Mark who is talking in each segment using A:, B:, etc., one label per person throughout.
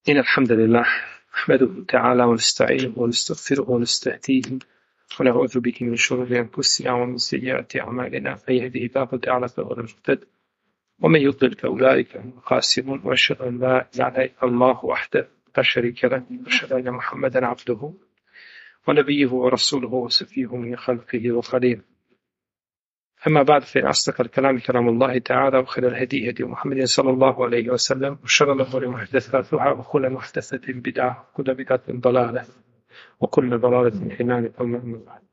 A: إن الحمد لله نحمده تعالى ونستعينه ونستغفره ونستهديه ونعوذ به من شرور أنفسنا ومن سيئات أعمالنا من يهده الله تعالى فهو المهتد ومن يضلل فأولئك هم الخاسرون وأشهد أن لا إله إلا الله وحده لا شريك له وأشهد أن محمدا عبده ونبيه ورسوله وصفيه من خلقه وخليله. أما بعد فإن أصدق الكلام كلام الله تعالى وخير الهدي هدي محمد صلى الله عليه وسلم وشر الأمور محدثاتها وكل محدثة بدعة وكل بدعة ضلالة وكل ضلالة في النار ثم أما بعد.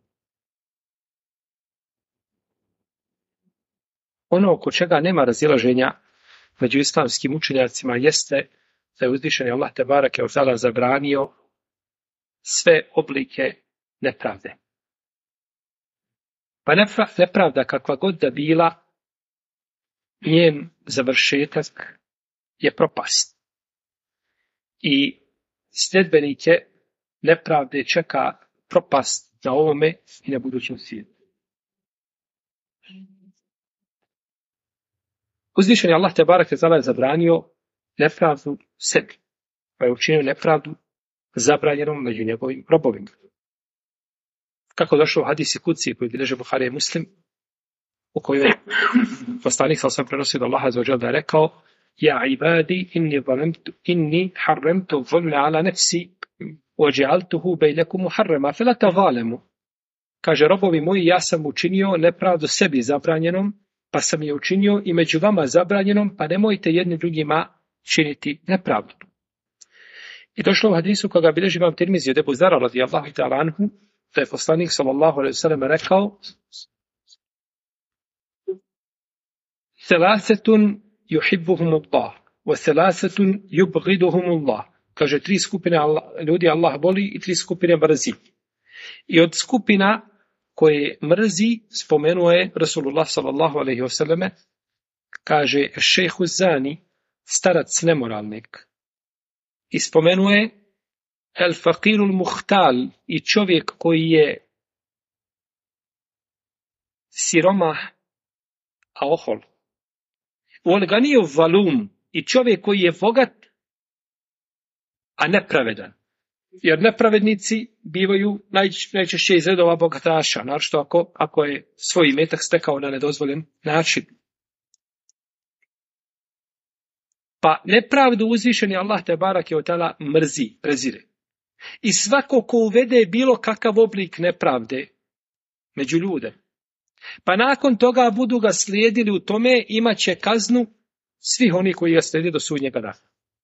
A: Ono oko čega nema razilaženja među islamskim učenjacima jeste da je uzvišeni Allah tebareke ve taala zabranio sve oblike nepravde. Pa nepravda kakva god da bila, njen završetak je propast. I sljedbenike nepravde čeka propast na ovome i na budućem svijetu. Uzvišeni Allah tebareke ve taala je zabranio nepravdu sebi, pa je učinio nepravdu zabranjenom među njegovim robovima. Kako došlo u hadisi kuci koji bilježe Buhari i Muslim, u kojoj poslanik sam prenosio da Allah azza wa dželle je rekao: Ja ibadi inni harramtu zulme ala nefsi ođealtuhu bejlekum muharrema fela tazalemu. Kaže, robovi moji, ja sam učinio nepravdu sebi zabranjenom, pa sam je učinio i među vama zabranjenom, pa nemojte jedni drugima činiti nepravdu. I došlo u hadisu koga bilježi imam Tirmizi od Ebu Zara radijallahu ta'ala anhu, da je poslanik sallallahu alejhi ve sellem rekao: Thalathatun yuhibbuhumullah wa thalathatun yubghiduhumullah. Kaže, 3 skupine ljudi Allah voli i 3 skupine mrzi. I od skupina koje mrzi spomenuo je Rasulullah sallallahu alejhi ve selleme, kaže šejhu zani, starac nemoralnik. I spomenuo je el faqirul muhtal, i čovjek koji je siromah a ohol. Wal ganiju zalum, i čovjek koji je bogat a nepravedan. Jer nepravednici bivaju najčešće iz redova bogataša, naročito ako je svoj imetak stekao na nedozvoljen način. Pa nepravdu uzvišeni Allah tebareke ve taala mrzi, prezire. I svako ko uvede bilo kakav oblik nepravde među ljude, pa nakon toga budu ga slijedili u tome, imat će kaznu svih oni koji ga slijede do sudnjega dana.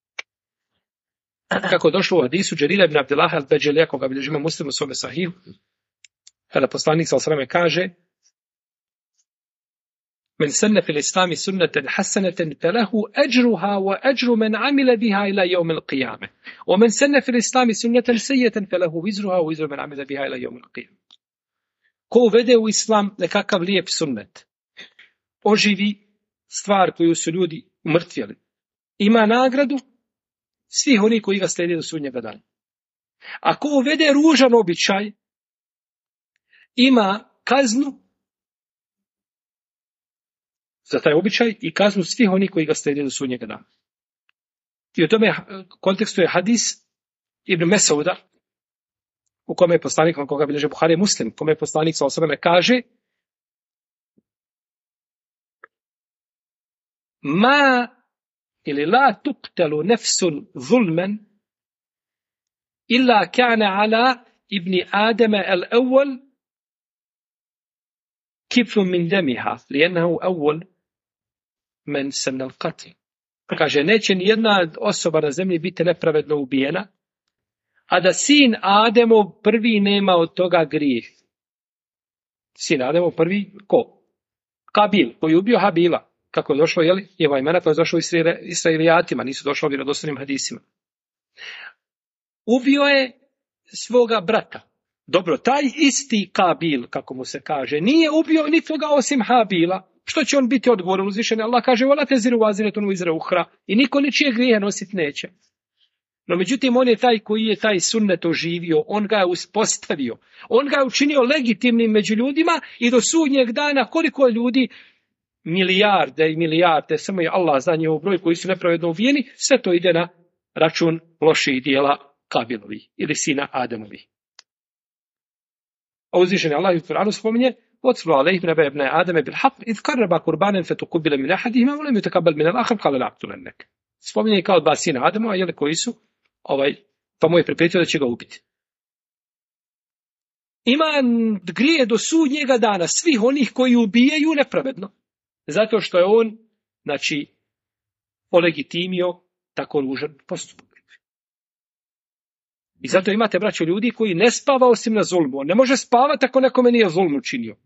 A: Kako došlo u hadisu Džerira ibn Abdillaha al-Beđelija, koga bilježimo Muslim u svome sahihu, kada poslanik sallallahu alejhi ve sellem kaže: Men sanna fil islami sunnatan hasanatan falahu ajruha wa ajru man amila biha ila yawm al-qiyamah. Wa man sanna fil islami sunnatan sayyi'atan falahu wizruha wa wizru man amila biha ila yawm al-qiyamah. Ko uvede u islam nekakav lijep sunnet, oživi stvar koju su ljudi umrtvjeli, ima nagradu svih oni koji ga slijede do sudnjega dana. Ako uvede ružan običaj, ima kaznu za taj običaj i kaznu svih oni koji ga slijede do sudnjega dana. I u tome kontekstu je hadis Ibn Mesauda, u kome je poslanik, koga bilježe Buhari i Muslim, u kome je poslanik sallallahu alejhi ve sellem kaže: Ma ili la tuqtalu nefsun zulmen illa kana ala ibni Adama al-awwal kiflun min damiha lijenahu awwal men sanna al-qatl. Kaže, neće ni jedna osoba na zemlji biti nepravedno ubijena, a da sin Ademov prvi nema od toga grijeh. Sin Ademov prvi, ko? Kabil, koji je ubio Habila. Kako je došlo, jeli? Njegova imena, to je došlo Israelijatima, nisu došlo vjerodostojnim hadisima. Ubio je svoga brata. Dobro, taj isti Kabil, kako mu se kaže, nije ubio nikoga osim Habila. Što će on biti odgovoran? Uzvišeni Allah kaže: Wala taziru waziratun wizra ukhra. I niko ničije grijehe nositi neće. No međutim, on je taj koji je taj sunnet oživio, on ga je uspostavio, on ga je učinio legitimnim među ljudima i do sudnjeg dana koliko ljudi, milijarde i milijarde, samo je Allah zna njihov broj, koji su nepravedno ubijeni, sve to ide na račun loših dijela Kabilovi ili sina Adamovi. A uzvišeni Allah u Kur'anu spominje وَاتْلُ عَلَيْهِمْ نَبَأَ ابْنَيْ آدَمَ بِالْحَقِّ إِذْ قَرَّبَا قُرْبَانًا فَتُقُبِّلَ مِنْ أَحَدِهِمَا وَلَمْ يُتَقَبَّلْ مِنَ الْآخَرِ قَالَ لَأَقْتُلَنَّكَ. Spominje kao dva sina Adamova, jeli, koji su pa mu je priprijetio da će ga ubiti. Ima grije do sudnjega dana svih onih koji ubijaju nepravedno. Zato što je on, znači, olegitimio tako ružan postupak. I zato imate, braćo, ljudi koji ne spava osim na zulmu. On ne može spavati ako nekome nije zulmu činio.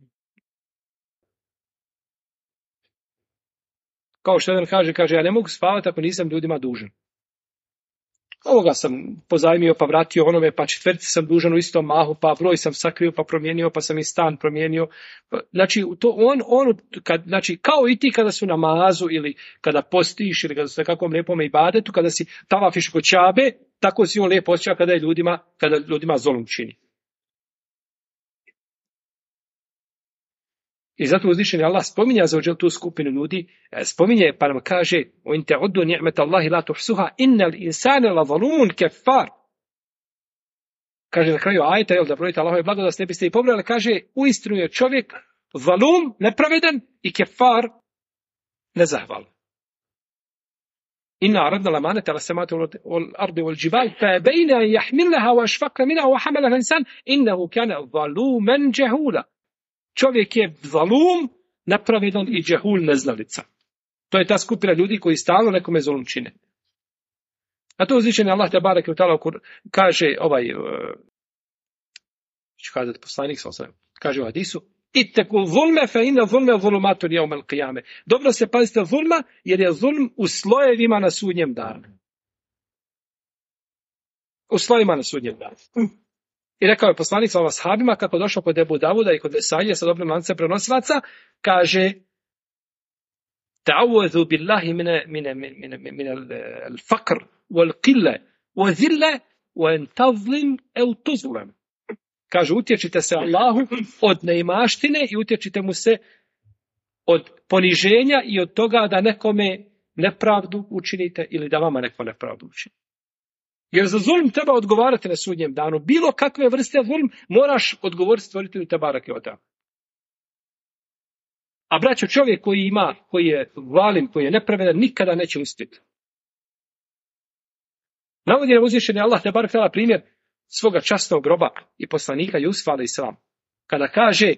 A: Kao što jedan kaže, ja ne mogu spavati ako nisam ljudima dužan. Ovoga sam pozajmio pa vratio onome, pa četvrti sam dužan u istom mahu, pa broj sam sakrio pa promijenio, pa sam i stan promijenio. Znači, to znači, kao i ti kada su na namazu ili kada postiš ili kada su na kakvom lijepom ibadetu, kada si tavafiš kod Čabe, tako si on lijepo osjeća kada ljudima zulum čini. I zato uzvišeni Allah spominja za tu skupinu ljudi, spominje pa nam kaže وَإِنْ تَعُدُّوا نِعْمَةَ اللَّهِ لَا تُحْصُوهَا إِنَّ الْإِنسَانَ لَظَلُومٌ كَفَّارٌ. Kaže na kraju ajeta, da brojite Allahove blagodat, ne biste i pobrali, kaže uistinu je čovjek zalum, nepravedan i kefar, nezahvalan. Inna aradna lamanata ala samawati wal ardi wal jibal fa bayna an yahmilnaha wa ashfaqna minha wa hamalaha al-insan innahu kana zaluman jahula. Čovjek je zalum, nepravedan i džehul, neznalica. To je ta skupina ljudi koji stalno nekome zulum čine. A to uzvišeni Allah te bareke kaže ću kazati poslanik kaže u hadisu ittaku zulme fe inna zulme zulumatun yawm al-qiyame. Dobro se pazite zulma, jer je zulm u slojevima na sudnjem danu. U slojevima na sudnjem danu. I rekao je poslanik sa ashabima kako došao kod Ebu Davuda i kod Vesaije sa dobrim lancem prenosilaca, kaže ta'awudhu billahi min al-faqr wal-qilla wa-zilla wa an tazlim aw tuzlam. Kaže, utječite se Allahu od neimaštine i utječite mu se od poniženja i od toga da nekome nepravdu učinite ili da vama neko nepravdu učini. Jer za zulm treba odgovarati na sudnjem danu. Bilo kakve vrste zulm moraš odgovoriti stvoritelju te bareke ve taala. A braćo, čovjek koji je valim, koji je nepravedan, nikada neće uspjeti. Navodi nam uzvišeni Allah te bareke ve taala primjer svoga časnog groba i poslanika Jusufa alejselam. Kada kaže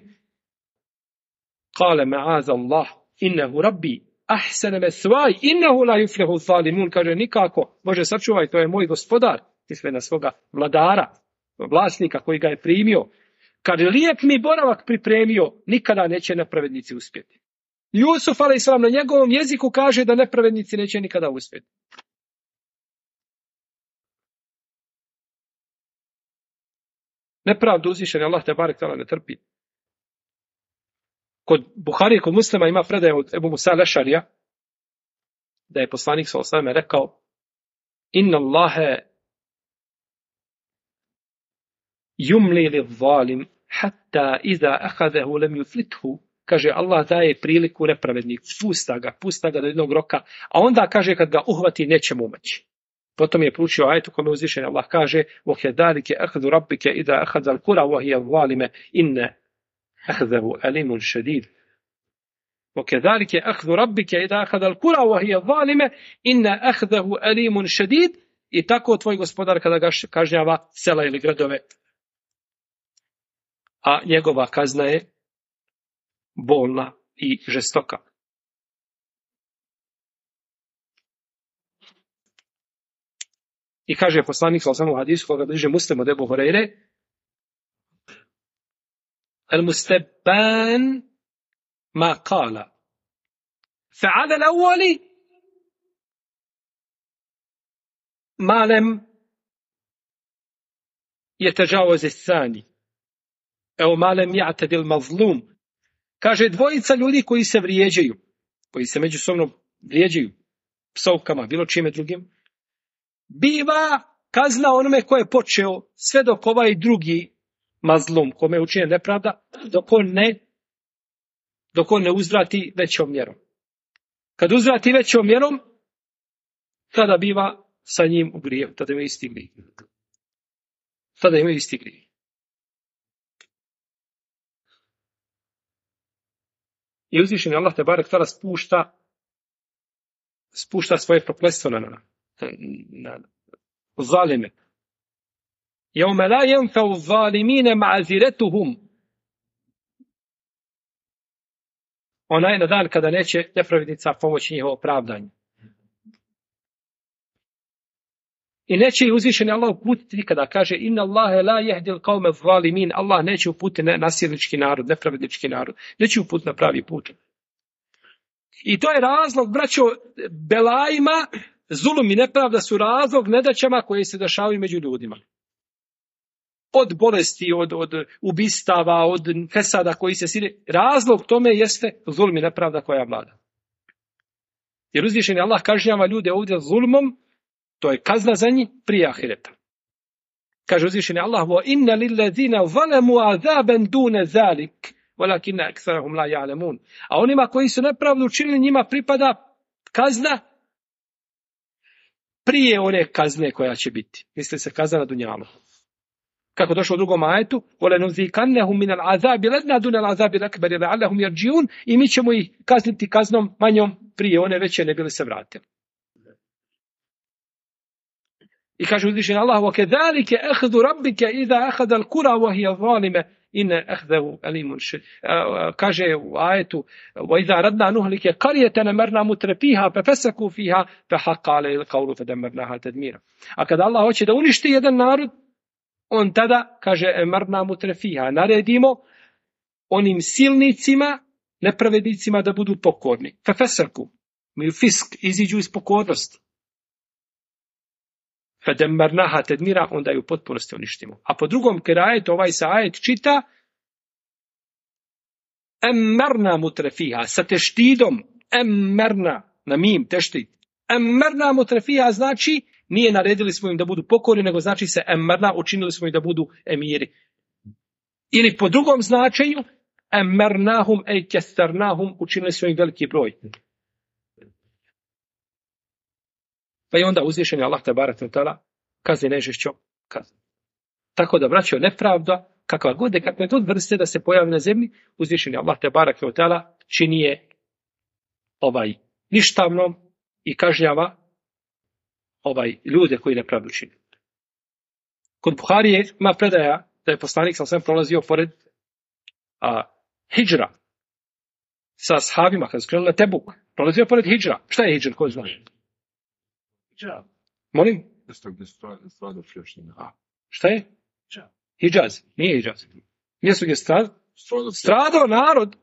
A: Qala ma'aza Allah innahu rabbi ahsana maswai innahu la yuflihu zalimun. Kaže, nikako, Bože sačuvaj, to je moj gospodar, misle na svoga vladara, vlasnika koji ga je primio. Kaže, lijep mi boravak pripremio, nikada neće nepravednici uspjeti. Jusuf alejselam na njegovom jeziku kaže da nepravednici neće nikada uspjeti. Nepravdu uzvišeni Allah te barek tala ne trpi. Kod Buhari, kod Muslima ima predaje od Ebu Musa al-Ešarija, da je poslanik sallallahu alejhi ve sellem rekao Inna Allahe yumli liz-zalim hatta iza akhadahu lam yuflithu. Kaže, Allah daje priliku nepravedniku, pusta ga do jednog roka, a onda kaže kad ga uhvati neće mu umaći. Potom je proučio ajetu kome uzvišeni Allah kaže وَكَذَلِكَ أَخْذُ رَبِّكَ إِذَا أَخَذَ الْقُرَى وَهِيَ الظَّالِمَ إِنَّ أَخْذَهُ أَلِيمٌ شَدِيدٌ. وَكَذَلِكَ أَخْذُ رَبِّكَ إِذَا أَخَذَ الْقُرَى وَهِيَ الظَّالِمَ إِنَّ أَخْذَهُ أَلِيمٌ شَدِيدٌ. I tako tvoj gospodar kada ga kažnjava sela ili gradove, a njegova kazna je bolna i žestoka. I kaže poslanik sallallahu alejhi ve sellem u hadisu koga bliže Muslim od Ebu Hurajre al-mustabban ma qala fa'ala al-awwali ma lam yatajawaz ath-thani aw ma lam ya'tadi al-mazlum. Kaže, dvojica ljudi koji se vrijeđaju, koji se međusobno vrijeđaju psovkama, bilo čime drugim, biva kazna onome ko je počeo, sve dok ovaj drugi mazlum, kome je učinjena nepravda, dok on ne uzvrati većom mjerom. Kad uzvrati većom mjerom, tada biva sa njim u grijeh, tada imaju isti grijeh. Tada imaju isti grijeh. I uzvišeni Allah te barek tada spušta svoje prokletstvo na zalime. Jevme la jenfeu zalimine ma'aziretuhum. Onaj na dan kada neće nepravednica pomoći njihovo opravdanje. I neće ih uzvišeni Allah uputiti nikada. Kaže, inna Allahe la jehdil qaume zalimin. Allah neće uputiti nasilnički narod, nepravednički narod. Neće uputiti na pravi put. I to je razlog, braćo, belajima, zulum i nepravda su razlog nedaćama koje se dešavaju među ljudima. Od bolesti, od ubistava, od fesada koji se sire. Razlog tome jeste zulum i nepravda koja vlada. Jer uzvišeni Allah kažnjava ljude ovdje zulmom, to je kazna za njih prije ahireta. Kaže uzvišeni Allah, wa inna lillazina zalemu azaban dune zalik, walakinna aktharahum la ya'lamun. A onima koji su nepravdu učinili, njima pripada kazna prije one kazne koja će biti. Misli se kazna na dunjalu. Kako došlo u drugom ajetu, وَلَنُذِيقَنَّهُمْ مِنَ الْعَذَابِ لَدْنَا دُنَ الْعَذَابِ الْأَكْبَرِ لَعَلَّهُمْ يَرْجِعُونَ. I mi ćemo ih kazniti kaznom manjom prije one veće ne bili se vratili. I kaže uzvišeni Allah, وَكَذَلِكَ أَخْذُ رَبِّكَ إِذَا أَخَذَ الْقُرَى وَهِيَ ظَالِمَ إِنَّ أَخْذَهُ أَلِيمٌ شَدِيدٌ. Kaže u ajetu, وَإِذَا رَدْنَا نُهْلِكَ قَرْيَةً أَمَرْنَا مُتْرَفِيهَا فَفَسَقُوا فِيهَا فَحَقَّ عَلَيْهِ الْقَوْلُ فَدَمَّرْنَاهَا تَدْمِيرًا. A kada Allah hoće da uništi jedan narod, on tada, kaže, emarna mutrefiha, naredimo onim silnicima, nepravednicima da budu pokorni. Fefesaku, mi fisk, iziđu iz pokornosti. Fedemarnaha tedmira, onda ju potpunosti uništimo. A po drugom kirajetu, ovaj se ajet čita, emarna mutrefiha, sa teštidom, emarna, na mim, teštid. Emarna mutrefiha znači, nije naredili smo im da budu pokorni, nego znači se emarna, učinili smo im da budu emiri. Ili po drugom značenju, emarnahum ej kestarnahum, učinili smo im veliki broj. Pa i onda uzvišeni Allah tabarak wa ta'ala kazni najžešćom kaznom. Tako da, braćo, nepravda, kakve god vrste da se pojavi na zemlji, uzvišeni Allah tabarak wa ta'ala čini je ništavnom i kažnjava ljude koji nepravdu čine. Kod Buharije ima predaja da je poslanik sam prolazio pored hidžra sa ashabima kada su krenuli na Tebuk. Prolazio pored hidžra. Šta je hidžra? Ko zna? Hidžra. Molim? Šta je? Hidžaz. Nije hidžaz. Mjesto gdje je stradao narod.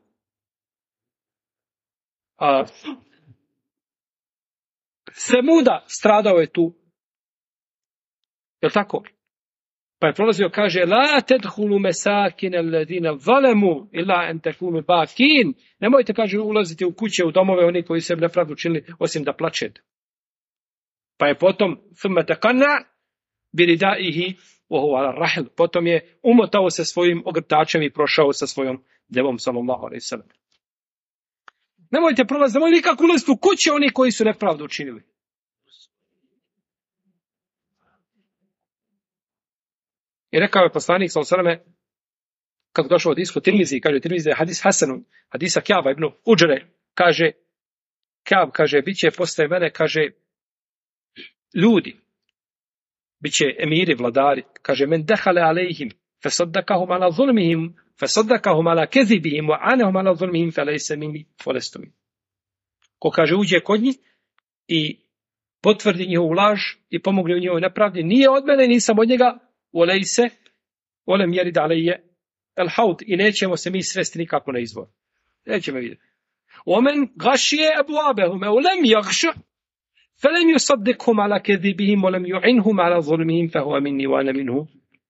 A: Semuda stradao je tu. Jel' tako? Pa je prolazio, kaže, la tedhulu mesakin alladina zalemu illa en takunu bakin. Nemojte, kaže, ulaziti u kuće, u domove oni koji se nepravdu činili, osim da plačete. Pa je potom thumma takanna biridaihi wa huwa ala rahl. Potom je umotao se svojim ogrtačem i prošao sa svojom devom sallallahu alejhi ve sellem. Nemojte prolaziti, nemojte nikako ulaziti u kuće oni koji su nepravdu učinili. I rekao je poslanik sallallahu alejhi ve sellem kako došao od isko Tirmizi, kaže Tirmizi je hadis hasanun, hadisa Kjaba ibn Udžre, kaže Kjab, kaže, bit će posle mene, kaže, ljudi, bit će emiri, vladari, kaže, men dehale alejhim, fesaddakahum ala zulmihim, fesaddakahum ala kezibihim, wa anehum ala zulmihim, felejse minni folestumi. Ko, kaže, uđe kod njih i potvrdi njihovu laž i pomogne u njihovoj nepravdi, nije od mene, nisam od njega, olejse, olem jerid alejje, el haud, i nećemo se mi svesti nikako na izvor. Nećemo vidjeti. Omen gašije abuabehum, olem jagšu, فلم يصدقهم على كذبهم ولم يعنهم على ظلمهم فهو مني وانا منه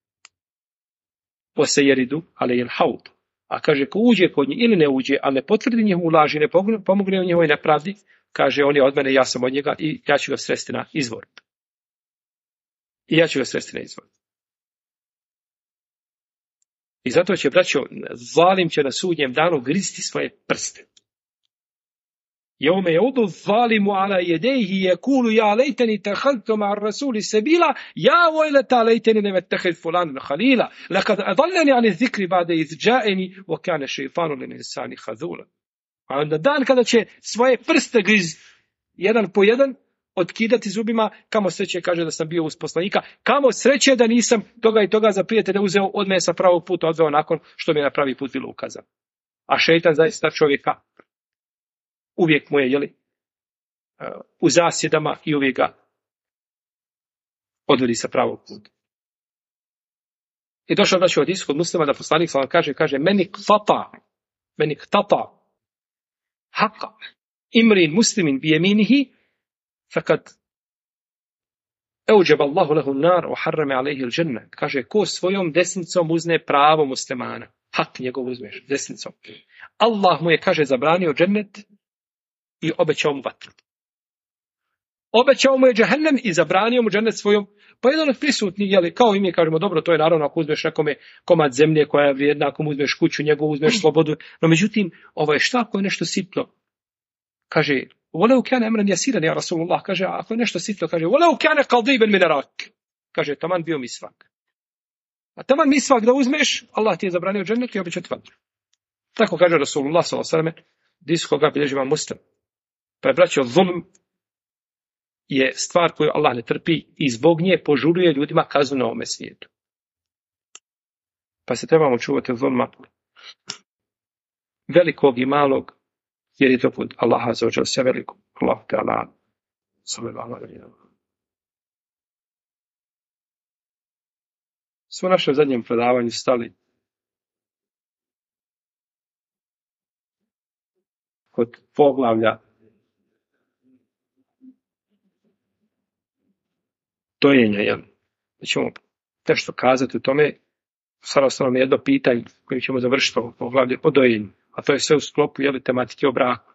A: وسيرد عليه الحوض. A kaže, ko uđe kod njih ili ne uđe, a ne potvrdi njihovu laž i ne pomogne u njihovoj nepravdi, kaže, on je od mene, ja sam od njega i ja ću ga sresti na izvor. I zato će, braćo, zalim će na sudnjem danu gristi svoje prste. يَوْمَ يَعُضُ الظَّالِمُ عَلَى يَدَيْهِ يَقُولُ يَا لَيْتَنِي اتَّخَذْتُ مَعَ الرَّسُولِ سَبِيلًا يَا وَيْلَتَى لَيْتَنِي لَمْ أَتَّخِذْ فُلَانًا خَلِيلًا لَقَدْ أَضَلَّنِي عَنِ الذِّكْرِ بَعْدَ إِذْ جَاءَنِي وَكَانَ الشَّيْطَانُ لِلْإِنسَانِ خَذُولًا. A onda dan kada će svoje prste jedan po jedan otkidati zubima, kamo sreće, kaže da sam bio uz poslanika, kamo sreće da nisam toga i toga za prijatelja uzeo od mene sa pravog puta, odveo nakon što mi je na pravi put bilo ukazano. A šejtan zaista čovjeka uvijek mu je, u zasjedama i uvijek ga odvodi sa pravog puta. I došao znači od iskod muslima da poslanik sallallahu alejhi ve sellem kaže meni ktata haqa imrin muslimin bi yaminihi fakad أوجب الله له النار وحرم عليه الجنة. Kaže, ko svojom desnicom uzne pravo muslimana, hak njegov uzmeš desnicom, Allah mu je, kaže, zabranio džennet i obećao mu vatru. Obećao mu je džehennem i zabranio mu džennet svojom. Pa jedan od prisutnih, kao i mi kažemo, dobro, to je naravno ako uzmeš nekome komad zemlje koja je vrijedna, ako mu uzmeš kuću njegovu, uzmeš slobodu. No međutim, šta ako je nešto sitno? Kaže, وَلَوْ كَانَ أَمْرًا يَسِيرًا يَا رَسُولُ اللَّهِ. Kaže, ako je nešto sitno, kaže, وَلَوْ كَانَ قَضِيبًا مِنَ رَاكٍ. Kaže, taman bio misvak. A taman misvak da uzmeš, Allah ti je zabranio džennet i obećao ti vatru. Tako kaže Rasulullah sallallahu alejhi ve sellem, hadis koga bilježi Imam Muslim. Pa je braćo, zulm je stvar koju Allah ne trpi i zbog nje požuruje ljudima kaznu na ovome svijetu. Pa se trebamo čuvati zulma velikog i malog, jer je to kod Allaha azza wa dželle sve veliko. Allahu ta'ala sallallahu alejhi ve sellem. Smo u našem zadnjem predavanju stali kod poglavlja dojenja, da ćemo nešto kazati o tome. Sada nam je jedno pitanje kojim ćemo završiti ovo poglavlje o dojenju, a to je sve u sklopu tematike o braku.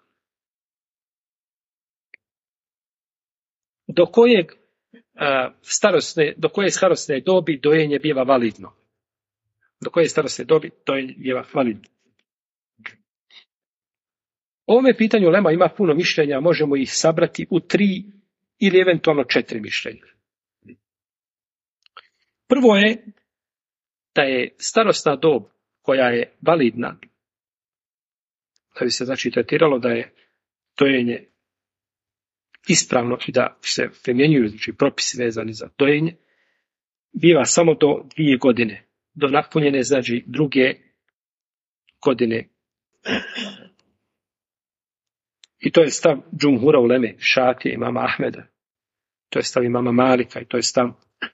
A: Do koje starosne dobi dojenje biva validno? Do koje starosne dobi dojenje biva validno? O ovome pitanju ulema ima puno mišljenja, možemo ih sabrati u 3 ili eventualno 4 mišljenja. Prvo je da je starosna dob koja je validna, da bi se znači tretiralo da je dojenje ispravno i da se primjenjuju znači propisi vezani za dojenje, biva samo do 2 godine, do napunjene znači 2 godine. I to je stav džumhura uleme, Šafije, imama Ahmeda, to je stav imama Malika i to je stav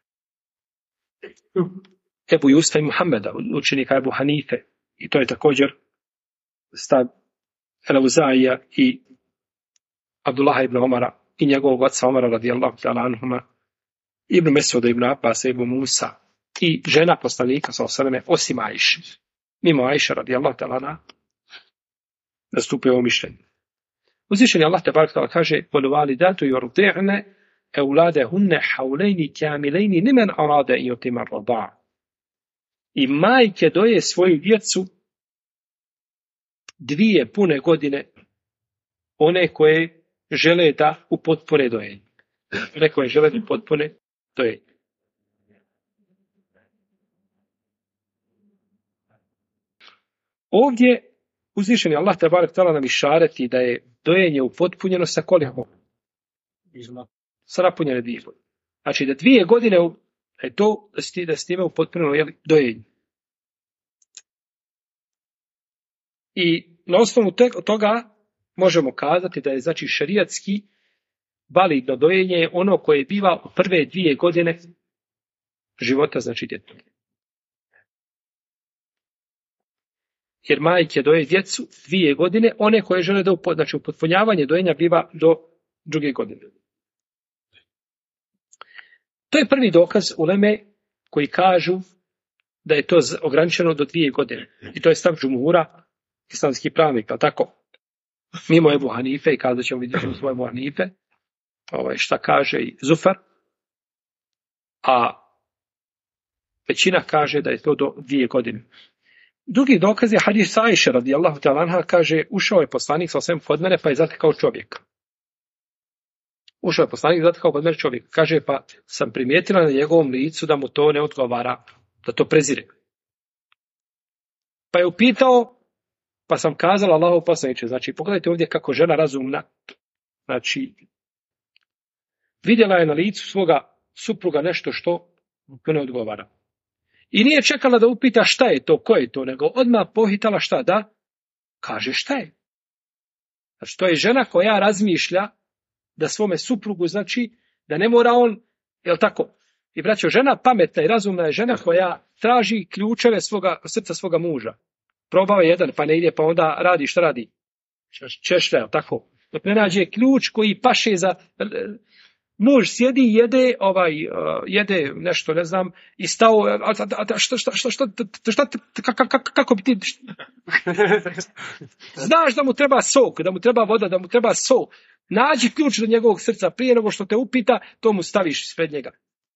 A: Ebu Justa i Muhammeda, učenika Ebu Hanife, i to je također stav Elauzaija i Abdullaha ibn Omara i njegovog oca Omara radijallahu ta'ala anhuma, Ibn Mesuda, Ibn Abbas, Ibn Musa i žena poslanika sallallahu alejhi ve selleme osim Ajše. Mimo Ajše radijallahu ta'ala anha nastupuje ovo mišljenje. Uzvišeni Allah te barek ta'ala kaže: "Wal-walidatu yurdi'na awladahunna hawlayn kamilayn liman arada an yutimma ar-rida'a." I majke doje svoju djecu 2 pune godine, one koje žele da upotpune dojenje. One koje žele da upotpune dojenje. Ovdje uzvišeni Allah te barek ta'ala nam išareti da je dojenje upotpunjeno sa koliko? Sa napunjene 2 godine. Znači da 2 godine je to da s time upotpunjeno dojenje. I na osnovu toga možemo kazati da je znači šerijatski validno dojenje ono koje biva u prve 2 godine života znači djeteta. Jer majke doje djecu 2 godine, one koje žele da znači upotpunjavanje dojenja biva do 2 godine. To je prvi dokaz uleme koji kažu da je to ograničeno do 2 godine. I to je stav džumhura, islamski pravnik, ali tako? Mimo Ebu Hanife, i kazat ćemo vidjeti u svojemu Hanife, šta kaže i Zufar, a većina kaže da je to do 2 godine. Drugi dokaz je hadis Ajše radijallahu ta'ala anha, kaže, ušao je poslanik sa osvijem kod mene pa je zatekao čovjeka. Ušao je poslanik, zatekao kod mene čovjeka. Kaže, pa sam primijetila na njegovom licu da mu to ne odgovara, da to prezire. Pa je upitao, pa sam kazala Allahov poslaniče, znači pogledajte ovdje kako žena razumna, znači vidjela je na licu svoga supruga nešto što ne odgovara. I nije čekala da upita šta je to, ko je to, nego odmah pohitala šta da kaže šta je. Znači to je žena koja razmišlja da svome suprugu, znači da ne mora on, jel tako? I braćo, žena pametna i razumna je žena koja traži ključeve srca svoga muža. Probao je jedan, pa ne ide, pa onda radi šta radi? Češlja, jel tako? Dok ne nađe ključ koji paše za... Muž sjedi, jede nešto, ne znam, i stao, kako bi ti... Znaš da mu treba sok, da mu treba voda, da mu treba so. Nađi ključ do njegovog srca, prije nego što te upita, to mu staviš ispred njega.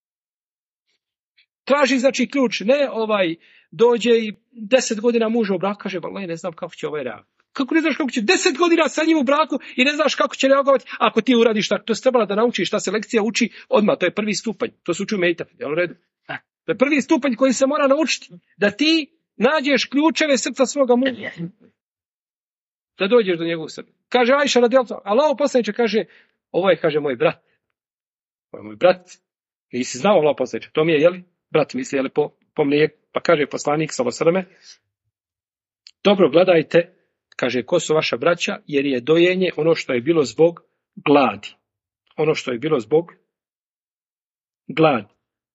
A: Traži, znači, ključ, ne dođe i 10 godina muža u braku, kaže, vallahi, ne znam kako će reagovati. Kako ne znaš kako će 10 godina sa njim u braku i ne znaš kako će reagovati ako ti uradiš tako. To se trebala da naučiš, ta se lekcija uči odmah, to je prvi stupanj. To se uči u meditavi, jel u redu? To je prvi stupanj koji se mora naučiti. Da ti nađeš ključeve srca svoga muža. Da dođeš do njegovog srca. Kaže Ajša radijallahu, Allahov poslaniče kaže, ovo je, kaže, moj brat. Ovo je moj brat. Nisi znao Allahov poslaniče, to mi je, jeli? Brat misli, jeli, po mlijeku. Pa kaže poslanik, sallallahu alejhi ve selleme, dobro, gledajte, kaže, ko su vaša braća, jer je dojenje ono što je bilo zbog gladi. Ono što je bilo zbog gladi.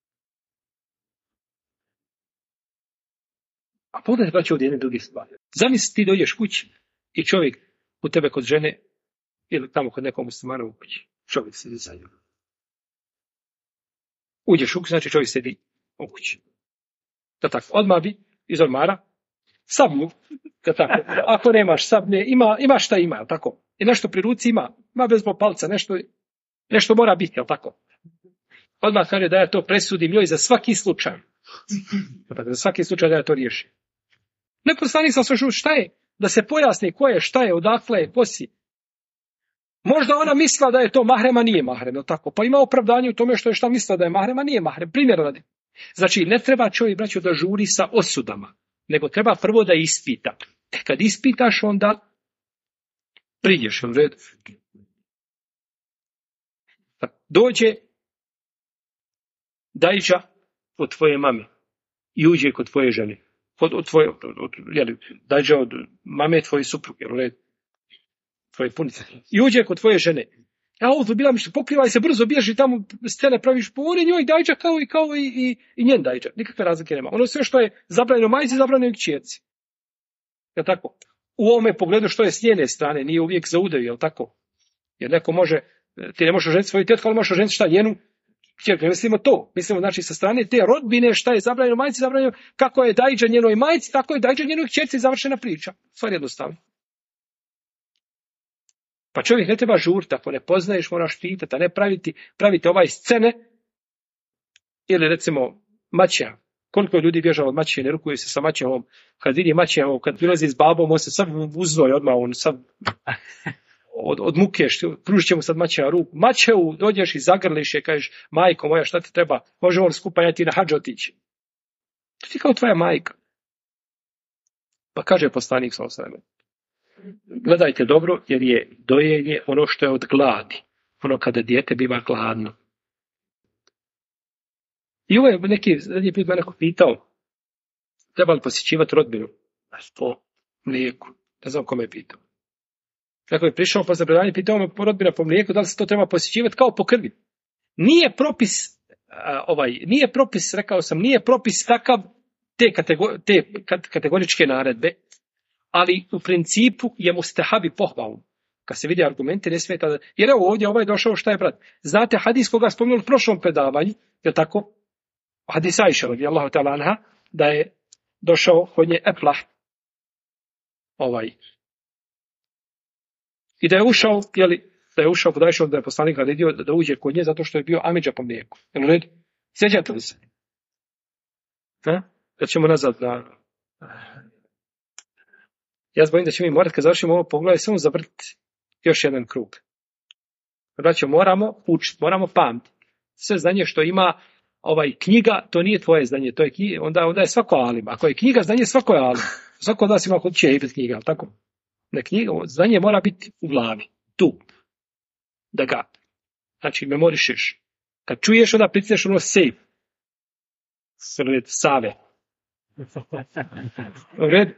A: A pogledajte, braće, ovdje jedne druge stvari. Zamisli ti dođeš kući i čovjek u tebe kod žene ili tamo kod nekog muslimana u kući. Čovjek sedi za njom. Uđeš u kući, znači čovjek sedi u kući. Da tako, odmah bi iz ormara sablju, da tako. Ako nemaš sablje, ima šta ima, jel tako? I nešto pri ruci ima bezbog palca, nešto mora biti, jel tako? Odmah kaže da ja to presudim njoj za svaki slučaj. Za svaki slučaj da ja to riješim. Ne poslanik sam slušao šta je, da se pojasni ko je, šta je, odakle je, posi. Možda ona mislila da je to mahrem, a nije mahrem, jel tako? Pa ima opravdanje u tome što je šta mislila da je mahrem, a nije mahrem. Primjer radi. Znači, ne treba čovjek, braćo, da žuri sa osudama, nego treba prvo da ispita. Kad ispitaš, onda priđeš, u redu. Dođe dajđa od tvoje mame i uđe kod tvoje žene. Dajđa od mame tvoje supruge, u redu. Tvoje punice. I uđe kod tvoje žene. Ja ovdje bila mišlja, pokrivaj se, brzo bježi tamo, scene praviš, po on je njoj dajđa kao i njen dajđa. Nikakve razlike nema. Ono sve što je zabranjeno majci, zabranjeno i kćerci. Jel' tako? U ovome pogledu što je s njene strane, nije uvijek za udaju, jel' tako? Jer neko može, ti ne možeš oženiti svoju tetku, ali možeš oženiti šta, njenu kćerku. Ne mislimo to. Mislimo, znači, sa strane te rodbine, šta je zabranjeno majci, zabranjeno, kako je dajđa njenoj majci, tako je dajđa njenoj kćerci, završena priča. Stvar jednostavno. Pa čovjek ne treba žuriti, ako ne poznaješ, moraš pitati, a ne praviti scene, ili recimo maćeha. Koliko je ljudi bježalo od maćehe, ne rukuje se sa maćehom, kad vidi maćeha, kad prilazi s babom, on se sad uznoj odmah, on sad od muke, pružit će mu sad maćeha ruku. Maćehu dođeš i zagrliš je, kažeš, majko moja, šta ti treba, može on skupa, ja ti na hadž otići. To ti kao tvoja majka. Pa kaže poslanik sallallahu alejhi ve sellem, gledajte dobro, jer je dojenje ono što je od gladi. Ono kada dijete biva gladno. I ovo je neki zadnji put me neko pitao, treba li posjećivati rodbinu? Po mlijeku. Ne znam kome je pitao. Neko je prišao posle predavanja, pitao me po rodbina po mlijeku, da li se to treba posjećivati kao po krvi. Nije propis takav te kategoričke naredbe, ali u principu je mustahabi pohvalno. Kad se vidi argumente, ne smeta da... Jer evo ovdje ovaj došao, šta je brat? Znate hadis koga spomenuli u prošlom predavanju, je tako? Hadis Ajše radijallahu ta'ala anha, da je došao kod nje Eplah, i da je ušao, kod Ajše, da je poslanik naredio da uđe kod nje zato što je bio amidža po mlijeku. Jel u redu? Sjećate li se? Da ćemo nazad na... Ja se bojim da ćemo mi morati, kad završimo ovo poglavlje, samo zavrtiti još jedan krug. Znači, moramo učiti, moramo pamtiti. Sve znanje što ima knjiga, to nije tvoje znanje, to je knjiga, onda je svako alim. Ako je knjiga, znanje svako je alim. Svako od vas ima kod će bez knjiga, tako? Ne, knjiga, znanje mora biti u glavi, tu. Da ga, znači, memorišeš. Kad čuješ, onda pritisneš ono save. Save. U redu.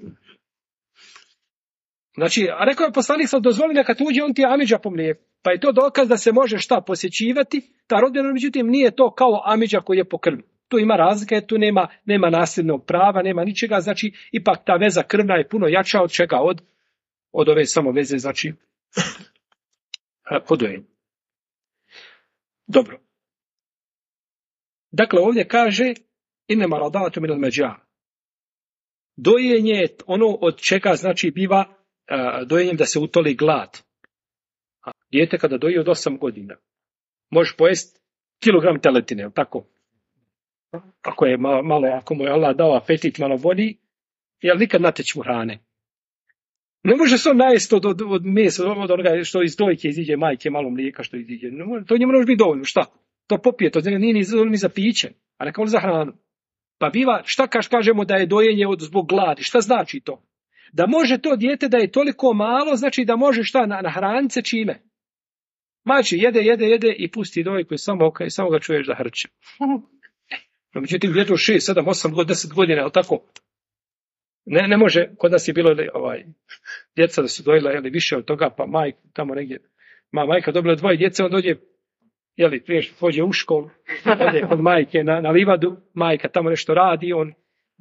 A: Znači, a rekao je poslanik, sad dozvoli neka tuđe, on ti je amidža po mlijeku. Pa je to dokaz da se može šta posjećivati, ta rodbina, međutim nije to kao amidža koji je po krvi. Tu ima razlika, tu nema nasljednog prava, nema ničega, znači ipak ta veza krvna je puno jača od čega, od ove samo veze, znači podojenja. Dobro. Dakle, ovdje kaže inema radatu minal međa. Dojenje je ono od čega znači biva dojenjem da se utoli glad. Dijete kada doji od 8 godina, možeš pojesti kilogram teletine, je li tako? Ako je malo, ako mu je Allah dao apetit malo bolji, jel nikad nateći mu hrane. Ne može se on najesti od mesa, od onoga što iz dojke iziđe majke, malo mlijeka što iziđe. To njemu ne može biti dovoljno, šta? To popije, to nije ni za piće, a neka on za hranu. Pa biva, šta kažemo da je dojenje zbog gladi, šta znači to? Da može to dijete da je toliko malo, znači da može šta nahraniti se čime? Mači jede i pusti dojku i samo ga čuješ da hrče. Međutim, djetu 6, 7, 8, 10 godina, je li tako? Ne može, kod nas je bilo djeca da su dojela više od toga, pa majka tamo negdje, majka dobila 2 djece, on dođe, prije što pođe u školu, ode kod majke na livadu, majka tamo nešto radi, on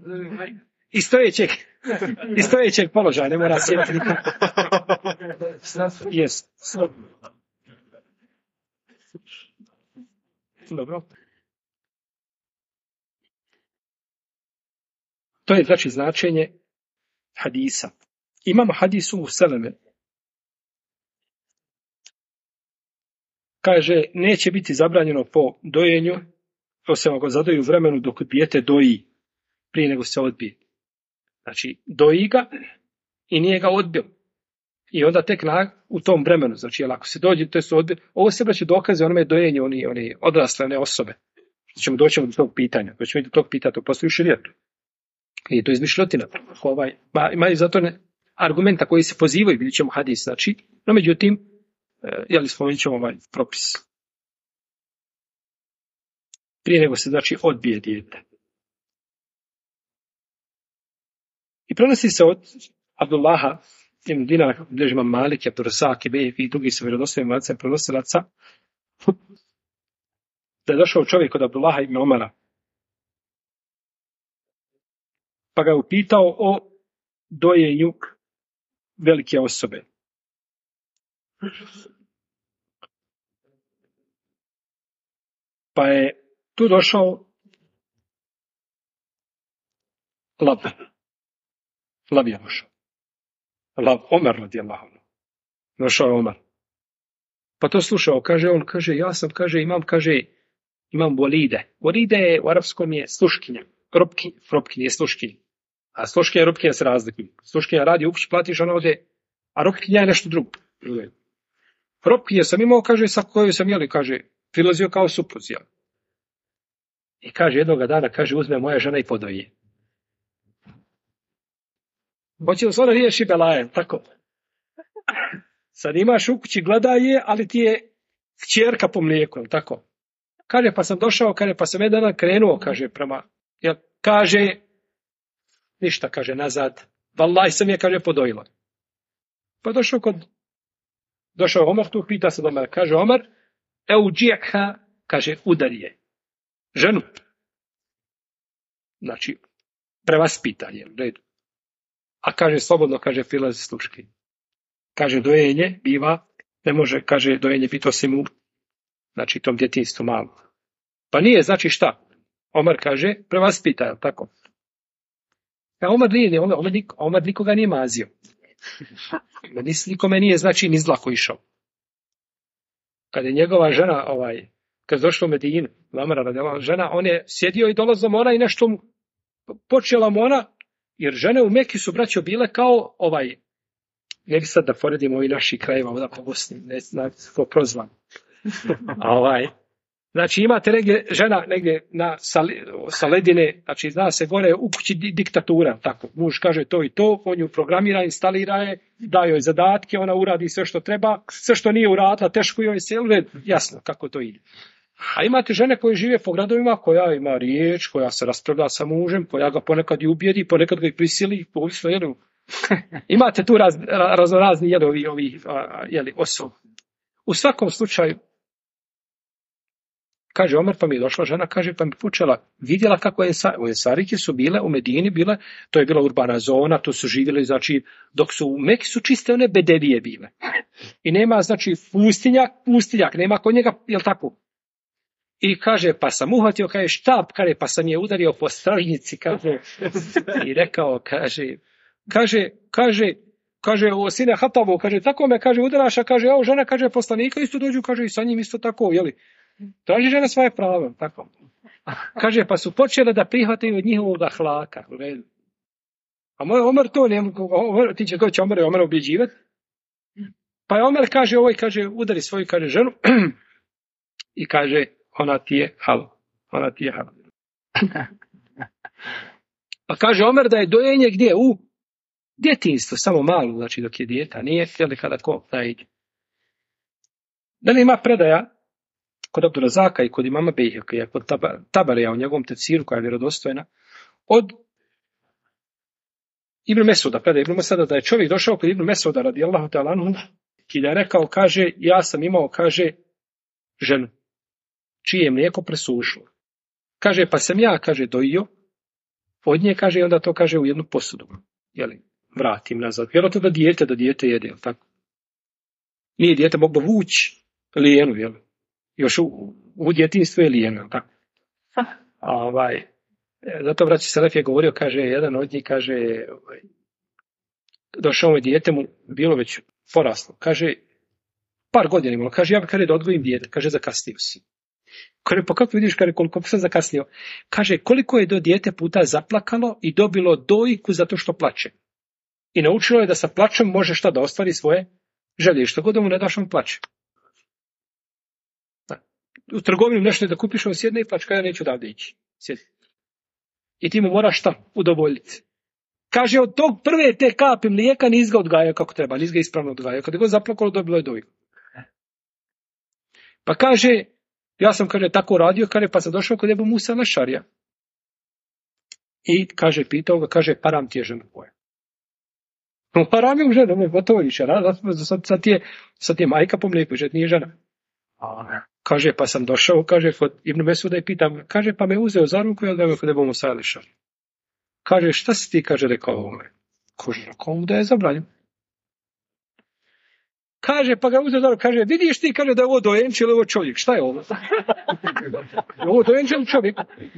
A: iz stojećeg položaja, ne mora sjediti nikako. Jest. Dobro. To je znači značenje hadisa. Imamo hadisu u Seleme. Kaže, neće biti zabranjeno po dojenju, osim ako zadoji u vremenu dok dijete doji, prije nego se odbije. Znači, doji ga i nije ga odbio. I onda tek u tom vremenu, znači, ako se dođe, to su odbije, ovo se braće dokaze onome dojenje, oni odrasle, one osobe. Ćemo doći do tog pitanja, to ćemo i do tog pitanja, to postoji u šerijetu. I to je izmišljotina. Imaju zato argumenta koji se pozivaju, vidjet ćemo hadis, znači, no međutim, spomenut ćemo ovaj propis. Prije nego se, znači, odbije dijete. I prenosi se od Abdullaha ibn Dinara, kako bilježi Imam Malik, Abdurrazak i drugi su vjerodostojni lanci prenosilaca, da je došao čovjek od Abdullaha ibn Omara, pa ga je upitao o dojenju velike osobe. Pa je tu došao Lav je došao. Omer radijallahu anhu. Došao je Omer. Pa to slušao, imam volide. Volide je u arapskom je sluškinja. Ropkinja je sluškinja. A sluškinja i ropkinja se razlikuju. Sluškinja radi uopće, platiš, ona ode, a ropkinja je nešto drugo. Ropkinja sam imao, sa kojoj sam prilazio kao supruz, I jednoga dana, uzme moja žena i podoji. Hoće da se ona riješi belajem, tako. Sad imaš u kući, gleda je, ali ti je kćerka po mlijeku, tako. Pa sam došao, pa sam jedan dan krenuo, prema, ništa, nazad. Vallahi sam je, podojila. Pa došao Omer tu, pita se do Omer, Omer, džijekha, udari je. Ženu. Znači, prevaspitanje, u redu. A slobodno, prilazi sluški. Dojenje biva, ne može, dojenje biti osim u, znači, tom djetinjstvu malo. Pa nije, znači šta? Omer prevaspita, tako? A Omer nikoga nije mazio. Nikome nije, znači, ni zlako išao. Kad je njegova žena, kad je došla u Medinu, žena, on je sjedio i dolazila mu ona i nešto počela mu ona, Jer žene u Meki su, braćo, bile kao ne bi sad da poredimo ovi naši krajeva ovdje po Bosni, ne znam ko prozvan. Znači imate žena negdje sa ledine, znači zna se gore u kući diktatura, tako. Muž kaže to i to, on ju programira, instalira je, daje joj zadatke, ona uradi sve što treba, sve što nije uradila, teško joj se, jasno kako to ide. A imate žene koje žive po gradovima, koja ima riječ, koja se raspravlja sa mužem, koja ga ponekad i ubijedi, ponekad ga i prisili, povisno, imate tu raznorazni osobe. U svakom slučaju, kaže Omer, pa mi je došla žena, kaže, pa mi počela, vidjela kako Ensarike su bile, u Medini bile, to je bila urbana zona, to su živjeli, znači, dok su u Meki su čiste one bedevije bile. I nema, znači, pustinjak, nema kod njega, jel tako? I kaže, pa sam uhvatio, kaže, štab, kaže, pa sam je udario po stražnjici, kaže, i rekao, kaže, o sine Hatabu, kaže, tako me, kaže, udaraša, kaže, evo žena, kaže, poslanika isto dođu, kaže, i sa njim isto tako, jeli? Traži žena svoje pravo, tako. Kaže, pa su počele da prihvataju od njihovog ahlaka. A moj Omer to ne, ti će doći Omer objeđivati. Pa je Omer, kaže, udari svoju, kaže, ženu i kaže, ona ti je halal. Pa kaže Omer da je dojenje gdje? U djetinjstvu, samo malo, znači dok je dijete, nije htjeli kada ko da ide. Da li ima predaja kod Abdurazaka i kod imama Bejheka, kod Tabarija u njegovom tefsiru koja je vjerodostojna, od Ibn Mesuda, predaja Ibn Mesuda, da je čovjek došao kod Ibn Mesuda radijallahu ta'ala anhu i da je rekao, kaže, ja sam imao, kaže, ženu, čije je mlijeko presušilo. Kaže, pa sam ja, kaže, dojio od nje, kaže, i onda to, kaže, u jednu posudu. Jeli, vratim nazad. Vjerojatno da dijete jede, jel tako? Nije dijete moglo vući lijenu, jel? Još u djetinjstvu je lijeno, jel tako? Zato braći Selef je govorio, kaže, jedan od njih, kaže, došao mu dijete mu, bilo već poraslo. Kaže, par godina imalo, kaže, ja bi kada da odgojim dijete, kaže, zakasnio si. Kaže, pa kako vidiš, kaže, koliko sam zakasnio? Kaže, koliko je do dijete puta zaplakalo i dobilo dojku zato što plače. I naučilo je da sa plačem može šta da ostvari svoje želje. Što god mu ne daš, on plače. U trgovini nešto da kupiš, on sjedne i plače, kada ja neću odavde ići. Sjedi. I ti mu moraš šta udovoljiti. Kaže, od tog prve te kapi mlijeka nis ga odgajao kako treba, nis ga ispravno odgajao. Kada god zaplakalo, dobilo je dojku. Pa kaže, ja sam, kaže, tako radio, kaže, pa sam došao kod Ebu Musa Lešarija. I, kaže, pitao ga, kaže, param ti je ženu koja. No, param je u ženu, pa to više, sad ti je majka po mlijeku, že nije žena. Kaže, pa sam došao, kaže, kod Ibn Mesuda i pitam, kaže, pa me uzeo za ruku i odveo kod Ebu Musa Lešarija. Kaže, šta si ti, kaže, rekao ovome? Kaže, rekao mu da je zabranjen. Kaže, pa ga uzeo za ruku, kaže, vidiš ti, kaže, da je ovo dojenče ili ovo čovjek, šta je ovo? Ovo dojenče ili čovjek?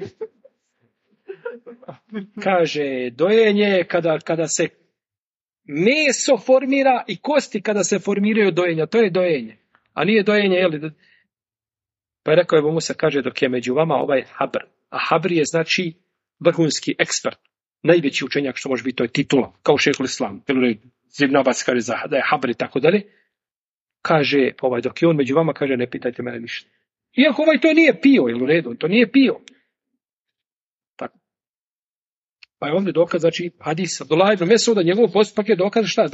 A: Kaže, dojenje je kada se meso formira i kosti kada se formiraju dojenja, to je dojenje. A nije dojenje, jel? Pa je rekao Ebu Musa, kaže, dok je među vama ovaj habr. A habr je znači vrhunski ekspert. Najveći učenjak što može biti, to je titula, kao Šejhul Islam. Ibn Abbas kaže da je habr i tako dalje. Kaže, dok je on među vama, kaže, ne pitajte mene ništa. Iako to nije pio, jel u redu, to nije pio. Tako. Pa je ovdje dokaz, znači, hadis Abdullah ibn Mesuda, njegov postupak je dokaz šta,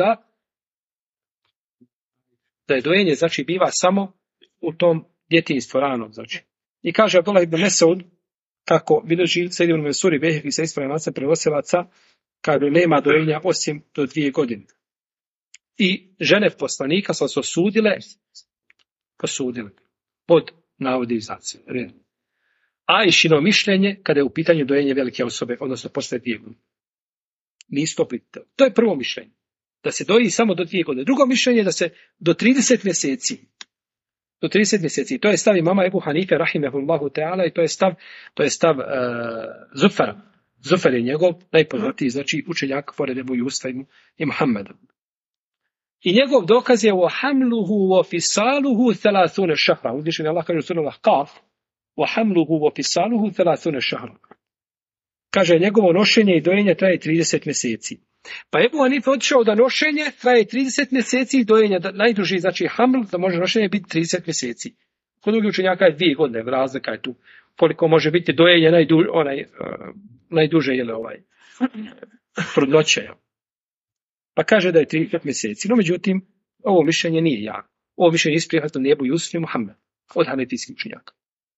A: da je dojenje, znači, biva samo u tom djetinjstvu ranom, znači. I kaže Abdullah ibn Mesud, kako bilježi Sejid ibn Mansur i Bejheki sa ispravnim lancem prenosilaca, kaže, nema dojenja osim do 2 godine. I žene poslanika su posudile pod navodizaciju. Ajšino mišljenje kada je u pitanju dojenje velike osobe, odnosno posle 2 godine. Nisu to pitali. To je prvo mišljenje. Da se doji samo do 2 godine. Drugo mišljenje je da se do 30 mjeseci. Do 30 mjeseci. To je stav imama Ebu Hanife, rahimehullahu ta'ala, i to je stav Zufara. Zufar je njegov najpoznatiji, znači učenjak pored Ebu Justa i Muhammeda. I njegov dokaz je وَحَمْلُهُ وَفِسَالُهُ 30 شَهْرًا. Uzvišeni Allah kaže u suri Al-Ahqaf وَحَمْلُهُ وَفِسَالُهُ 30 شَهْرًا. kaže, njegovo nošenje i dojenje traje 30 mjeseci. Pa Ebu Hanife otišao da nošenje traje 30 mjeseci i dojenje, najduži, znači haml, da može nošenje biti 30 mjeseci. Kod drugih učenjaka je 2 godine, razlika je tu. Koliko može biti dojenje najduže, trudnoće. Pa kaže da je 30 mjeseci. No, međutim, ovo mišljenje nije jako. Ovo mišljenje isprihvatno Ebu Jusuf i Muhammed od hanefijskih učenjaka.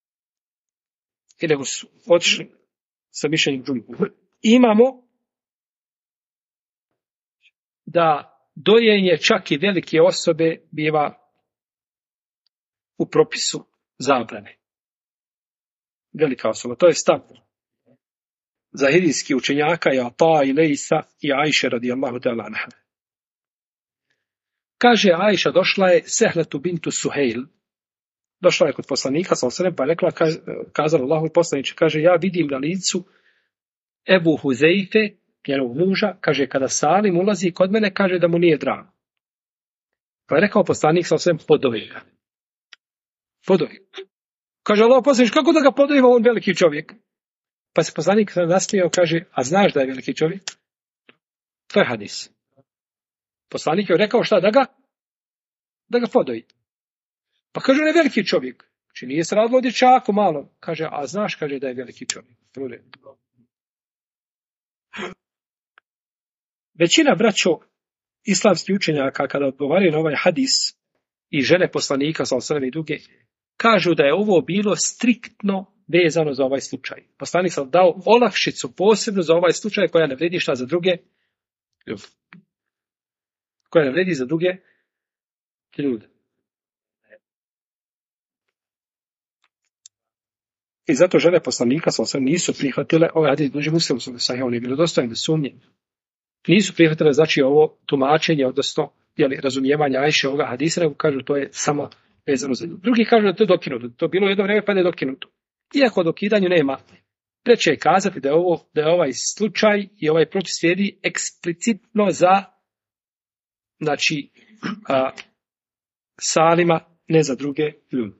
A: I nego su otišli sa mišljenjem drugih. Imamo da dojenje čak i velike osobe biva u propisu zabrane. Velika osoba, to je stav zahirijskih učenjaka i Ata i Lejsa i Ajše radijallahu ta'ala anha. Kaže Ajša, došla je Sehletu bintu Suhejl, došla je kod poslanika, pa je rekla, kazala Allahu poslaniče, kaže, ja vidim na licu Ebu Huzeife, njenog muža, kaže, kada Salim ulazi kod mene, kaže da mu nije drago. Pa je rekao poslanik, podovi ga. Podovi. Kaže, Allah poslaniče, kako da ga podoviva, on veliki čovjek? Pa se poslanik nasmijao, kaže, a znaš da je veliki čovjek? To je hadis. Poslanik je rekao šta, da ga podoji. Pa kaže, on je veliki čovjek. Znači nije se radilo o dječaku malo. Kaže, a znaš, kaže, da je veliki čovjek. Većina braćo islamskih učenjaka kada odgovaraju na ovaj hadis i žene poslanika sallallahu i druge, kažu da je ovo bilo striktno vezano za ovaj slučaj. Poslanik sam dao olakšicu posebno za ovaj slučaj koja ne vredi šta za druge, koja ne vredi za druge ljude. I zato žene poslanika sallallahu nisu prihvatile ovaj hadis, duži muslim su sahih, on je bilo dostojan bez sumnje. Nisu prihvatile, znači, ovo tumačenje, odnosno razumijevanje Ajše ovoga hadisa, nego kažu to je samo vezano za ljudi. Drugi kažu da je to dokinuto. To bilo jedno vrijeme pa da je dokinuto. Iako dokidanju nema, preče je kazati da je ovaj slučaj i ovaj propis slijedi eksplicitno za, znači, Salima, ne za druge ljude.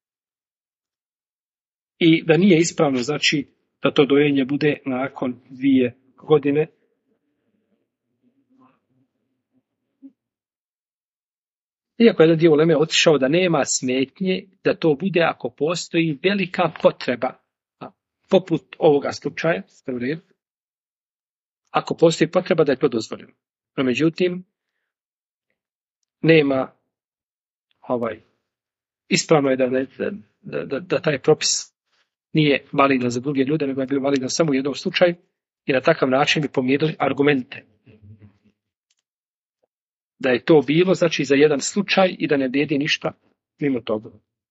A: I da nije ispravno, znači, da to dojenje bude nakon 2 godine. Iako je jedan dio uleme otišao da nema smetnje, da to bude ako postoji velika potreba, poput ovoga slučaja, ako postoji potreba da je to dozvoljeno. No, međutim, nema ispravno je da taj propis nije validan za druge ljude, nego je bio validan samo u jednom slučaju i na takav način bi pomirili argumente. Da je to bilo, znači, za jedan slučaj i da ne vrijedi ništa mimo toga.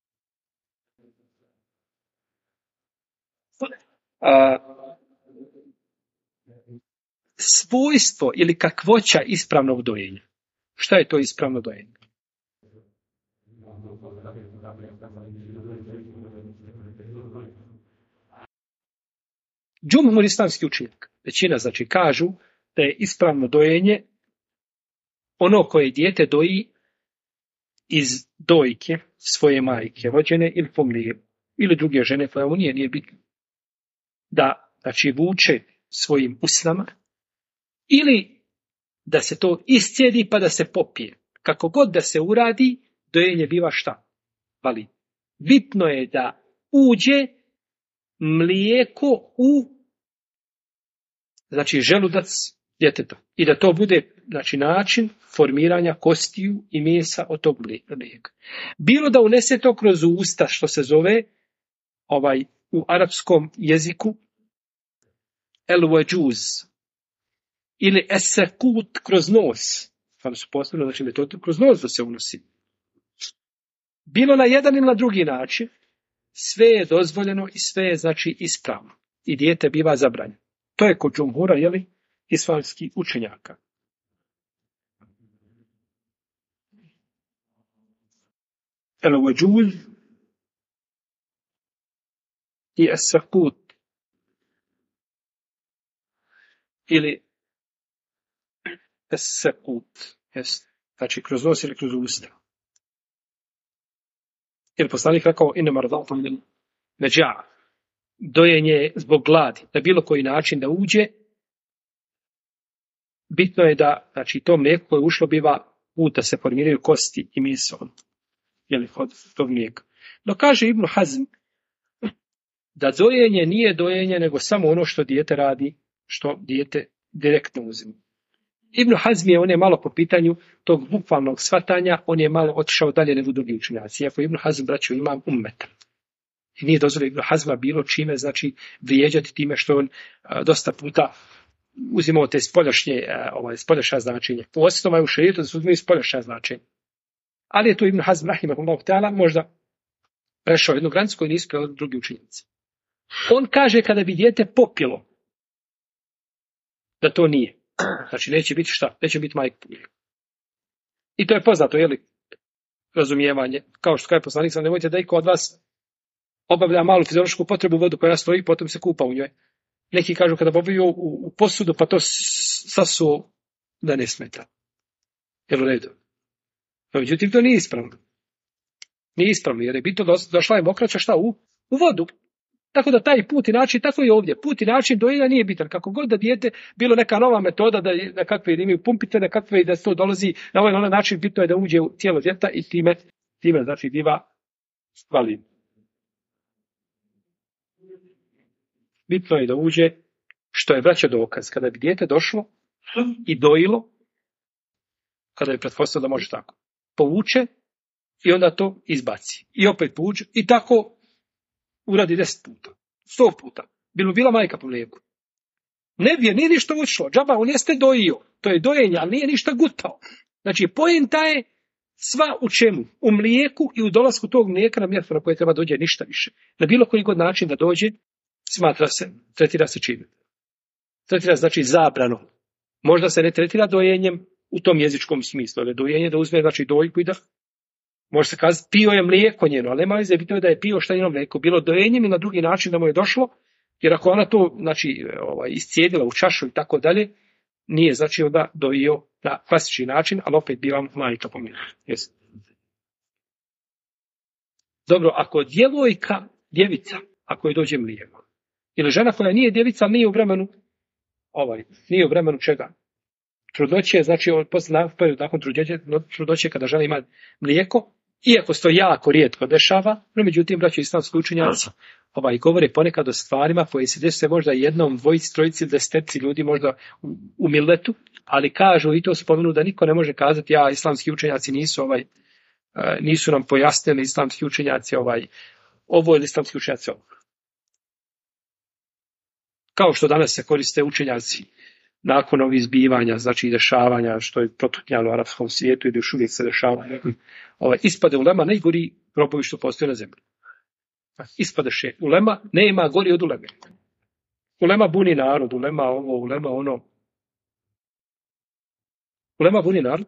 A: Svojstvo ili kakvoća ispravnog dojenja. Šta je to ispravno dojenje? Džumhur islamski učenjak, većina, znači, kažu da je ispravno dojenje ono koje dijete doji iz dojke svoje majke, rođene ili po mlijeku, ili druge žene, koja mu nije bitno. Da, znači, vuče svojim usnama, ili da se to iscijedi pa da se popije. Kako god da se uradi, dojenje biva šta? Ali bitno je da uđe mlijeko u, znači, želudac djeteta. I da to bude, znači, način formiranja kostiju i mesa od tog mlijeka. Bilo da unese to kroz usta, što se zove u arapskom jeziku el-wajuz, ili esekut kroz nos. Tamo su postavljeno, znači, metodu kroz nos da se unosi. Bilo na jedan ili na drugi način, sve je dozvoljeno i sve je, znači, ispravno. I dijete biva zabranjeno. To je kod džumhura, islamskih učenjaka. El-wajuz i es-sekut ili es-sekut, znači kroz nos ili kroz usta. Jer poslanik rekao, inne mardatu min neđa, dojenje zbog gladi, na bilo koji način da uđe, bitno je da, znači, to mlijeko koje ušlo biva put da se formiraju kosti i meso, jeli, od tog mlijeka. No kaže Ibn Hazm da dojenje nije dojenje, nego samo ono što dijete radi, što dijete direktno uzima. Ibn Hazm on je malo po pitanju tog bukvalnog shvatanja, on je malo otišao dalje nego drugi učenjaci. Iako Ibn Hazm, braćo, imam ummeta. I nije dozvolio Ibn Hazma bilo čime, znači, vrijeđati time što on dosta puta uzimao te spoljašnja značenje. Po osnovama u šerijetu da su uzimali spoljašnja značenja. Ali je to Ibn Hazm, rahimahullahu ta'ala, možda prešao jednu granicu koju nisu prelazili drugi učenjaci. On kaže kada bi dijete popilo, da to nije. Znači neće biti šta? Neće biti majka. I to je poznato, jeli, razumijevanje. Kao što kaže poslanik, nemojte da iko od vas obavlja malu fiziološku potrebu vodu koja stoji, potom se kupa u njoj. Neki kažu kada popiju u posudu, pa to sasuo da ne smeta. Jel u redu? No, međutim, to nije ispravno. Nije ispravno, jer je bitno došla je mokraća šta u vodu. Tako da taj put i način, tako i ovdje. Put i način dojenja nije bitan. Kako god da dijete, bilo neka nova metoda da kakve imaju pumpice, da kakve da to dolazi na ovaj način, bitno je da uđe u tijelo djeteta i time znači biva validno. Bitno je da uđe, što je braća dokaz. Kada bi dijete došlo i dojilo, kada je pretpostavljeno da može tako, povuče i onda to izbaci. I opet povuče i tako uradi 10 puta, 100 puta. Bila majka po mlijeku. Nije ništa ušlo. Džaba, on jeste dojio. To je dojenje, ali nije ništa gutao. Znači, poenta je sva u čemu? U mlijeku i u dolasku tog mlijeka na mjesto na koje treba dođe ništa više. Na bilo koji god način da dođe, tretira se čime? Tretira znači zabrano. Možda se ne tretira dojenjem u tom jezičkom smislu, ali dojenje da uzme znači dojku i da može se kazati pio je mlijeko njeno, ali nema veze, bitno je da je pio šta njeno mlijeko. Bilo dojenjem i na drugi način da mu je došlo, jer ako ona to znači iscijedila u čašu i tako dalje, nije znači onda dojio na klasični način, ali opet bila majka pomijena. Dobro, ako djevica, ako je dođe mlijeko, ili žena koja nije djevica, nije u vremenu čega? Trudnoće, znači nakon trudnoće kada žena ima mlijeko, iako se to jako rijetko dešava, no međutim, braćo islamski učenjaci govore ponekad o stvarima koje se dese možda jednom, dvojici, trojici, desetci ljudi možda u milletu, ali kažu i to spomenu da niko ne može kazati, islamski učenjaci nisu nam pojasnili, islamski učenjaci ovo ili islamski učenjaci ovo. Kao što danas se koriste učenjaci nakon ovih zbivanja, znači dešavanja, što je protutnjalo u arapskom svijetu i još uvijek se dešava. Ispade ulema najgori robovi što postoje na zemlji. Ispadeše ulema, nema gori od uleme. Ulema buni narod, ulema ovo, ulema ono. Ulema buni narod.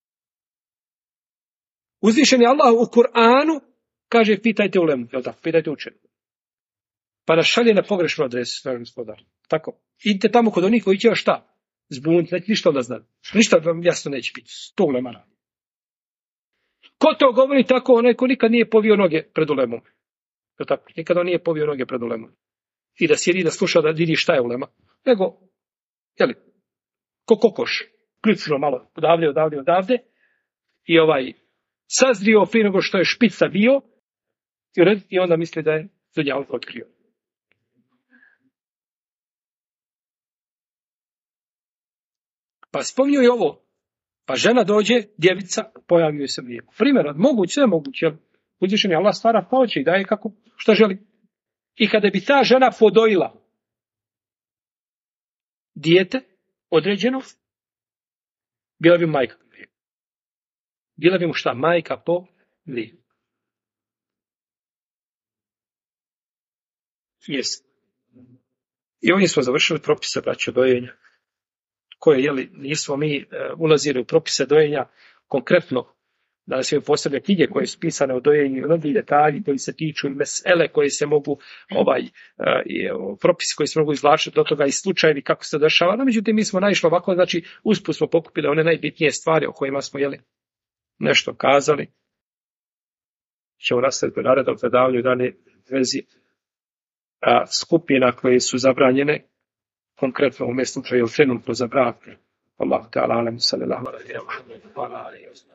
A: Uzvišen je Allah u Kur'anu, kaže pitajte ulemu, jel tako, pitajte učenu. Pa nas šalje na pogrešnu adresu, naš gospodar. Tako. Idite tamo kod onih koji će još šta? Zbuniti, neće ništa onda znati. Ništa vam jasno neće biti. 100 ulema radi. Ko to govori tako? Onaj ko nikad nije povio noge pred ulemom. Tako. Nikad on nije povio noge pred ulemom. I da sjedi, da sluša, da vidi šta je ulema. Nego, ko kokoš. Ključno malo odavde. I sazrio prije nego što je špica bio. I onda misli da je dunjaluk otkrio. Pa spominju i ovo. Pa žena dođe, djevica, pojavljuje se mlijeko. Primjer, sve je moguće. Uzvišen je Allah stvara pa hoće i daje kako, šta želi. I kada bi ta žena podojila dijete određeno, bila bi majka. Bila bi mu šta? Majka po mlijeku. Jest. I ovdje smo završili propise braća dojenja, koje nismo mi ulazili u propise dojenja konkretno, da se postavlja knjige koje su pisane o dojenju, mnogi detalji koji se tiču mesele koje se mogu, propisi koji se mogu izvlačiti do toga i slučajevi kako se dešava. No, međutim, mi smo naišli ovako, znači usput smo pokupili one najbitnije stvari o kojima smo nešto kazali. Ćemo nastaviti narednog predavanja u dane vezi skupina koje su zabranjene, konkretno u mjesnom slučaju trenutno za brak. Allah ta'ala alem sallallahu alaihi wa sallam.